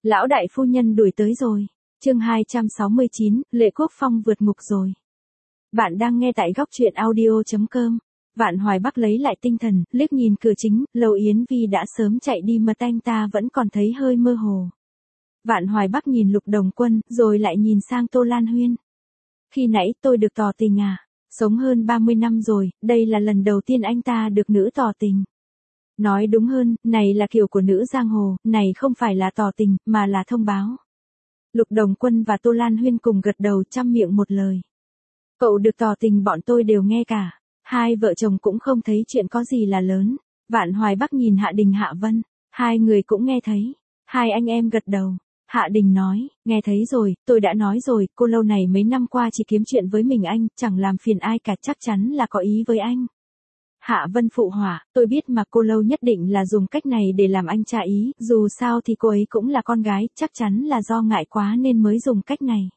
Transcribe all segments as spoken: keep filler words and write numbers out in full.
Lão đại phu nhân đuổi tới rồi. Chương hai trăm sáu mươi chín, Lệ Quốc Phong vượt ngục rồi. Bạn đang nghe tại góc truyện audio chấm com. Vạn Hoài Bắc lấy lại tinh thần, liếc nhìn cửa chính, Lâu Yến Vi đã sớm chạy đi mà anh ta vẫn còn thấy hơi mơ hồ. Vạn Hoài Bắc nhìn Lục Đồng Quân, rồi lại nhìn sang Tô Lan Huyên. Khi nãy tôi được tỏ tình à? Sống hơn ba mươi năm rồi, đây là lần đầu tiên anh ta được nữ tỏ tình. Nói đúng hơn, này là kiểu của nữ giang hồ, này không phải là tỏ tình, mà là thông báo. Lục Đồng Quân và Tô Lan Huyên cùng gật đầu chăm miệng một lời. Cậu được tỏ tình bọn tôi đều nghe cả. Hai vợ chồng cũng không thấy chuyện có gì là lớn. Vạn Hoài Bắc nhìn Hạ Đình Hạ Vân. Hai người cũng nghe thấy. Hai anh em gật đầu. Hạ Đình nói, nghe thấy rồi, tôi đã nói rồi, cô Lâu này mấy năm qua chỉ kiếm chuyện với mình anh, chẳng làm phiền ai cả, chắc chắn là có ý với anh. Hạ Vân phụ họa, tôi biết mà cô Lâu nhất định là dùng cách này để làm anh trả ý, dù sao thì cô ấy cũng là con gái, chắc chắn là do ngại quá nên mới dùng cách này.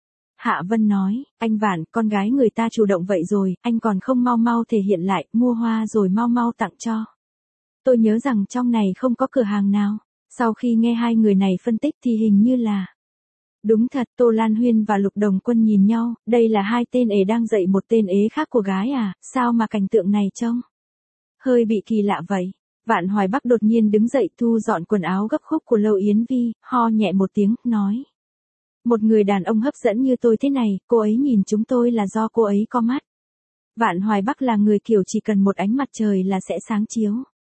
Hạ Vân nói, anh Vạn, con gái người ta chủ động vậy rồi, anh còn không mau mau thể hiện lại, mua hoa rồi mau mau tặng cho. Tôi nhớ rằng trong này không có cửa hàng nào. Sau khi nghe hai người này phân tích thì hình như là... Đúng thật, Tô Lan Huyên và Lục Đồng Quân nhìn nhau, đây là hai tên ế đang dạy một tên ế khác của gái à, sao mà cảnh tượng này trông hơi bị kỳ lạ vậy. Vạn Hoài Bắc đột nhiên đứng dậy thu dọn quần áo gấp khúc của Lâu Yến Vi, ho nhẹ một tiếng, nói. Một người đàn ông hấp dẫn như tôi thế này, cô ấy nhìn chúng tôi là do cô ấy có mắt. Vạn Hoài Bắc là người kiểu chỉ cần một ánh mặt trời là sẽ sáng chiếu.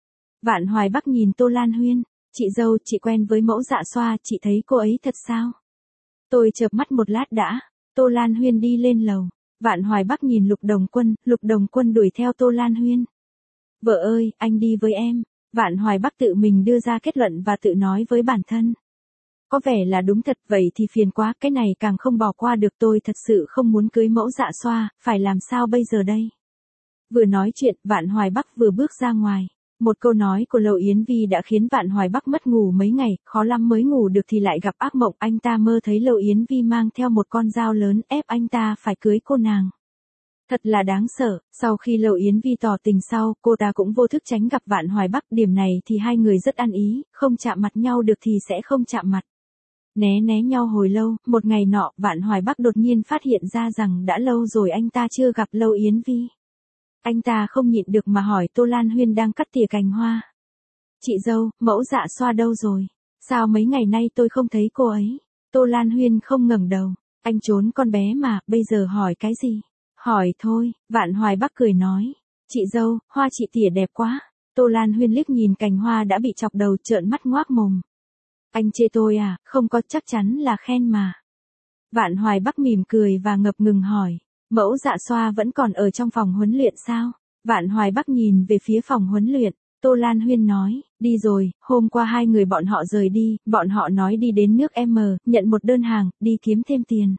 Vạn Hoài Bắc nhìn Tô Lan Huyên. Chị dâu, chị quen với mẫu Dạ Xoa, chị thấy cô ấy thật sao? Tôi chợp mắt một lát đã. Tô Lan Huyên đi lên lầu. Vạn Hoài Bắc nhìn Lục Đồng Quân, Lục Đồng Quân đuổi theo Tô Lan Huyên. Vợ ơi, anh đi với em. Vạn Hoài Bắc tự mình đưa ra kết luận và tự nói với bản thân. Có vẻ là đúng thật, vậy thì phiền quá, cái này càng không bỏ qua được, tôi thật sự không muốn cưới mẫu Dạ Xoa, phải làm sao bây giờ đây? Vừa nói chuyện, Vạn Hoài Bắc vừa bước ra ngoài. Một câu nói của Lâu Yến Vi đã khiến Vạn Hoài Bắc mất ngủ mấy ngày, khó lắm mới ngủ được thì lại gặp ác mộng, anh ta mơ thấy Lâu Yến Vi mang theo một con dao lớn ép anh ta phải cưới cô nàng. Thật là đáng sợ, sau khi Lâu Yến Vi tỏ tình sau, cô ta cũng vô thức tránh gặp Vạn Hoài Bắc, điểm này thì hai người rất ăn ý, không chạm mặt nhau được thì sẽ không chạm mặt. Né né nhau hồi lâu, một ngày nọ, Vạn Hoài Bắc đột nhiên phát hiện ra rằng đã lâu rồi anh ta chưa gặp Lâu Yến Vi. Anh ta không nhịn được mà hỏi Tô Lan Huyên đang cắt tỉa cành hoa. Chị dâu, mẫu Dạ Xoa đâu rồi? Sao mấy ngày nay tôi không thấy cô ấy? Tô Lan Huyên không ngẩng đầu. Anh trốn con bé mà, bây giờ hỏi cái gì? Hỏi thôi, Vạn Hoài Bắc cười nói. Chị dâu, hoa chị tỉa đẹp quá. Tô Lan Huyên liếc nhìn cành hoa đã bị chọc đầu trợn mắt ngoác mồm. Anh chê tôi à, không có, chắc chắn là khen mà. Vạn Hoài Bắc mỉm cười và ngập ngừng hỏi. Mẫu Dạ Xoa vẫn còn ở trong phòng huấn luyện sao? Vạn Hoài Bắc nhìn về phía phòng huấn luyện. Tô Lan Huyên nói, đi rồi, hôm qua hai người bọn họ rời đi, bọn họ nói đi đến nước M, nhận một đơn hàng, đi kiếm thêm tiền.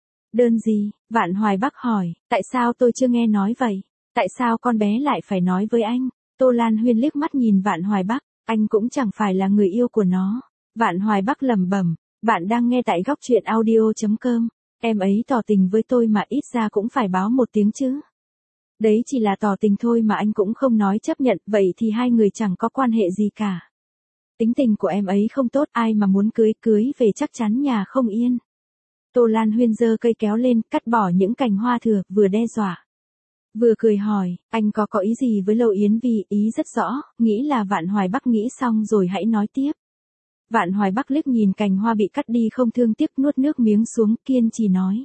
Đơn gì? Vạn Hoài Bắc hỏi, tại sao tôi chưa nghe nói vậy? Tại sao con bé lại phải nói với anh? Tô Lan Huyên liếc mắt nhìn Vạn Hoài Bắc, anh cũng chẳng phải là người yêu của nó. Vạn Hoài Bắc lẩm bẩm, bạn đang nghe tại góc truyện audio chấm com. Em ấy tỏ tình với tôi mà ít ra cũng phải báo một tiếng chứ. Đấy chỉ là tỏ tình thôi mà anh cũng không nói chấp nhận, vậy thì hai người chẳng có quan hệ gì cả. Tính tình của em ấy không tốt, ai mà muốn cưới cưới về chắc chắn nhà không yên. Tô Lan Huyên giơ cây kéo lên, cắt bỏ những cành hoa thừa, vừa đe dọa. Vừa cười hỏi, anh có có ý gì với Lâu Yến Vi? Ý rất rõ, nghĩ là Vạn Hoài Bắc nghĩ xong rồi hãy nói tiếp. Vạn Hoài Bắc liếc nhìn cành hoa bị cắt đi không thương tiếc, nuốt nước miếng xuống, kiên trì nói.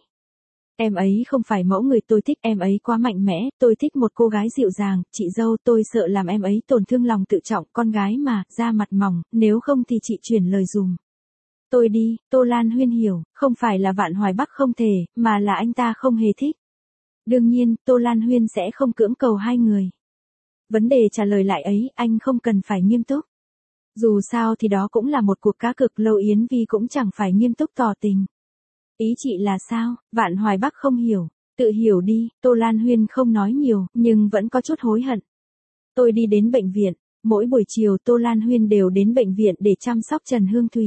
Em ấy không phải mẫu người tôi thích, em ấy quá mạnh mẽ, tôi thích một cô gái dịu dàng, chị dâu, tôi sợ làm em ấy tổn thương lòng tự trọng, con gái mà, da mặt mỏng, nếu không thì chị chuyển lời dùm. Tôi đi. Tô Lan Huyên hiểu, không phải là Vạn Hoài Bắc không thể, mà là anh ta không hề thích. Đương nhiên, Tô Lan Huyên sẽ không cưỡng cầu hai người. Vấn đề trả lời lại ấy, anh không cần phải nghiêm túc. Dù sao thì đó cũng là một cuộc cá cược, Lâu Yến Vi cũng chẳng phải nghiêm túc tỏ tình. Ý chị là sao? Vạn Hoài Bắc không hiểu. Tự hiểu đi. Tô Lan Huyên không nói nhiều, nhưng vẫn có chút hối hận. Tôi đi đến bệnh viện. Mỗi buổi chiều Tô Lan Huyên đều đến bệnh viện để chăm sóc Trần Hương Thùy.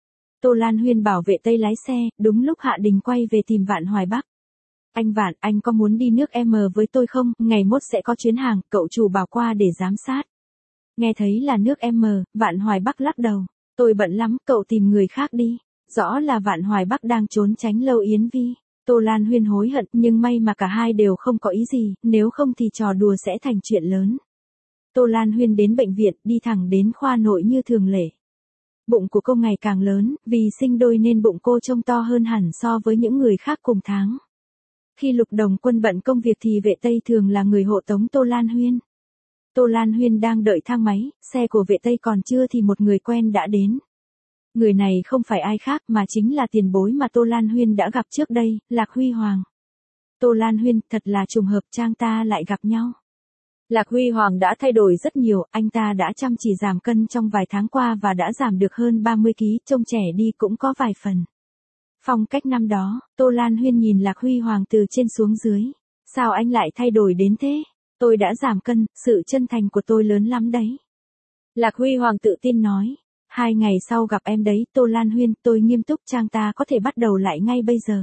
Tô Lan Huyên bảo vệ tây lái xe, đúng lúc Hạ Đình quay về tìm Vạn Hoài Bắc. Anh Vạn, anh có muốn đi nước M với tôi không? Ngày mốt sẽ có chuyến hàng, cậu chủ bảo qua để giám sát. Nghe thấy là nước M, Vạn Hoài Bắc lắc đầu. Tôi bận lắm, cậu tìm người khác đi. Rõ là Vạn Hoài Bắc đang trốn tránh Lâu Yến Vi. Tô Lan Huyên hối hận, nhưng may mà cả hai đều không có ý gì, nếu không thì trò đùa sẽ thành chuyện lớn. Tô Lan Huyên đến bệnh viện, đi thẳng đến khoa nội như thường lệ. Bụng của cô ngày càng lớn, vì sinh đôi nên bụng cô trông to hơn hẳn so với những người khác cùng tháng. Khi Lục Đồng Quân bận công việc thì vệ Tây thường là người hộ tống Tô Lan Huyên. Tô Lan Huyên đang đợi thang máy, xe của vệ Tây còn chưa thì một người quen đã đến. Người này không phải ai khác mà chính là tiền bối mà Tô Lan Huyên đã gặp trước đây, Lạc Huy Hoàng. Tô Lan Huyên, thật là trùng hợp chang ta lại gặp nhau. Lạc Huy Hoàng đã thay đổi rất nhiều, anh ta đã chăm chỉ giảm cân trong vài tháng qua và đã giảm được hơn ba mươi ki lô gam, trông trẻ đi cũng có vài phần. Phong cách năm đó, Tô Lan Huyên nhìn Lạc Huy Hoàng từ trên xuống dưới. Sao anh lại thay đổi đến thế? Tôi đã giảm cân, sự chân thành của tôi lớn lắm đấy. Lạc Huy Hoàng tự tin nói. Hai ngày sau gặp em đấy, Tô Lan Huyên, tôi nghiêm túc chang ta có thể bắt đầu lại ngay bây giờ.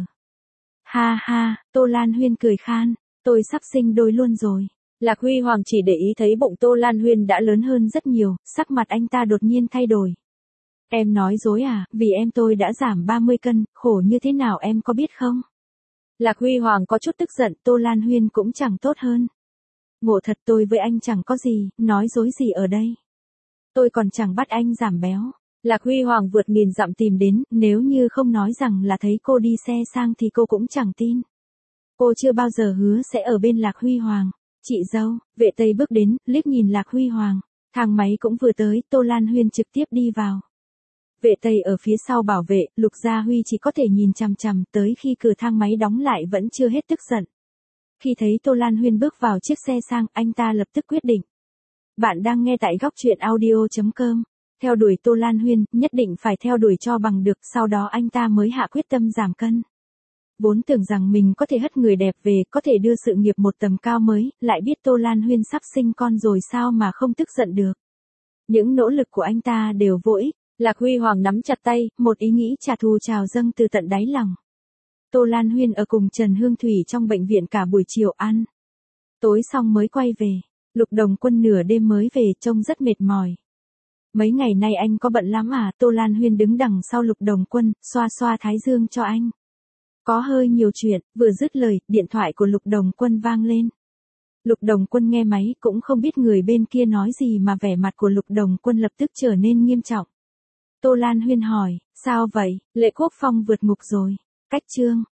Ha ha, Tô Lan Huyên cười khan, tôi sắp sinh đôi luôn rồi. Lạc Huy Hoàng chỉ để ý thấy bụng Tô Lan Huyên đã lớn hơn rất nhiều, sắc mặt anh ta đột nhiên thay đổi. Em nói dối à, vì em tôi đã giảm ba mươi cân, khổ như thế nào em có biết không? Lạc Huy Hoàng có chút tức giận, Tô Lan Huyên cũng chẳng tốt hơn. Ngộ thật, tôi với anh chẳng có gì, nói dối gì ở đây. Tôi còn chẳng bắt anh giảm béo. Lạc Huy Hoàng vượt nghìn dặm tìm đến, nếu như không nói rằng là thấy cô đi xe sang thì cô cũng chẳng tin. Cô chưa bao giờ hứa sẽ ở bên Lạc Huy Hoàng. Chị dâu, vệ Tây bước đến, liếc nhìn Lạc Huy Hoàng. Thang máy cũng vừa tới, Tô Lan Huyên trực tiếp đi vào. Vệ Tây ở phía sau bảo vệ, Lục Gia Huy chỉ có thể nhìn chằm chằm, tới khi cửa thang máy đóng lại vẫn chưa hết tức giận. Khi thấy Tô Lan Huyên bước vào chiếc xe sang, anh ta lập tức quyết định. Bạn đang nghe tại góc truyện audio chấm com. Theo đuổi Tô Lan Huyên, nhất định phải theo đuổi cho bằng được, sau đó anh ta mới hạ quyết tâm giảm cân. Vốn tưởng rằng mình có thể hất người đẹp về, có thể đưa sự nghiệp một tầm cao mới, lại biết Tô Lan Huyên sắp sinh con rồi sao mà không tức giận được. Những nỗ lực của anh ta đều vô ích. Lạc Huy Hoàng nắm chặt tay, một ý nghĩ trả thù trào dâng từ tận đáy lòng. Tô Lan Huyên ở cùng Trần Hương Thủy trong bệnh viện cả buổi chiều ăn. Tối xong mới quay về. Lục Đồng Quân nửa đêm mới về, trông rất mệt mỏi. Mấy ngày nay anh có bận lắm à? Tô Lan Huyên đứng đằng sau Lục Đồng Quân, xoa xoa thái dương cho anh. Có hơi nhiều chuyện, vừa dứt lời, điện thoại của Lục Đồng Quân vang lên. Lục Đồng Quân nghe máy, cũng không biết người bên kia nói gì mà vẻ mặt của Lục Đồng Quân lập tức trở nên nghiêm trọng. Tô Lan Huyên hỏi, sao vậy? Lệ Quốc Phong vượt ngục rồi. Cách chương